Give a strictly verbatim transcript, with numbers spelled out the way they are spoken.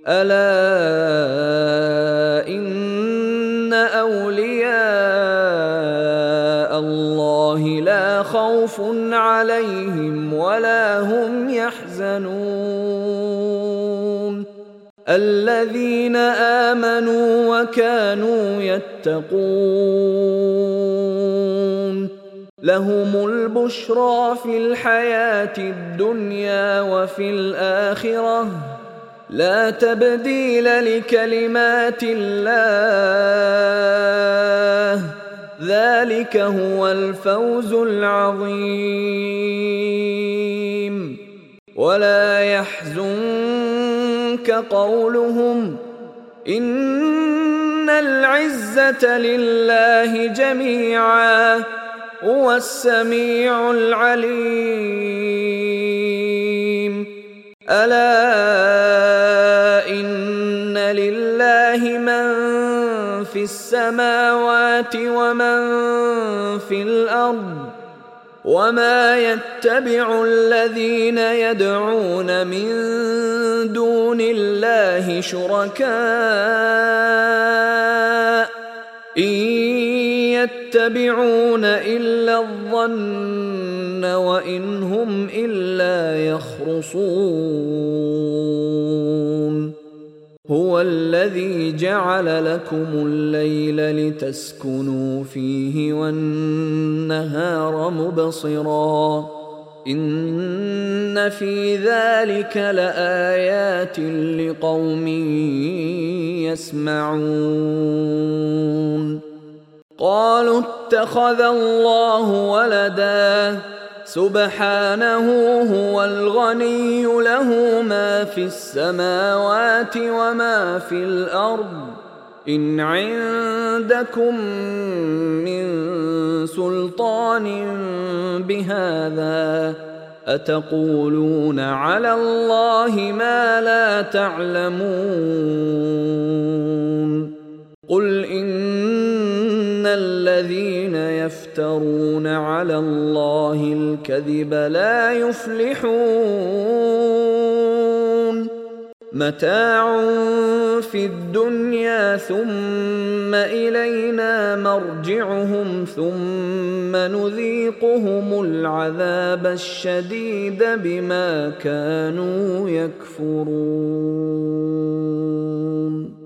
ألا إن أولياء الله لا خوف عليهم ولا هم يحزنون الذين آمنوا وكانوا يتقون لهم البشرى في الحياة الدنيا وفي الآخرة لا تبديل لكلمات الله ذلك هو الفوز العظيم ولا يحزنك قولهم إن العزة لله جميعا هو السميع العليم ألا إن لله من في السماوات ومن في الأرض وما يتبع الذين يدعون من دون الله شركاء إن يتبعون إلا الظن وإن هم إلا يخرصون هو الذي جعل لكم الليل لتسكنوا فيه والنهار مبصرا إن في ذلك لآيات لقوم يسمعون قالوا اتخذ الله ولدا سبحانه هو الغني له ما في السماوات وما في الأرض إن عندكم من سلطان بهذا أتقولون على الله ما لا تعلمون قل إن الذين يفترون على الله الكذب لا يفلحون متاع في الدنيا ثم إلينا مرجعهم ثم نذيقهم العذاب الشديد بما كانوا يكفرون.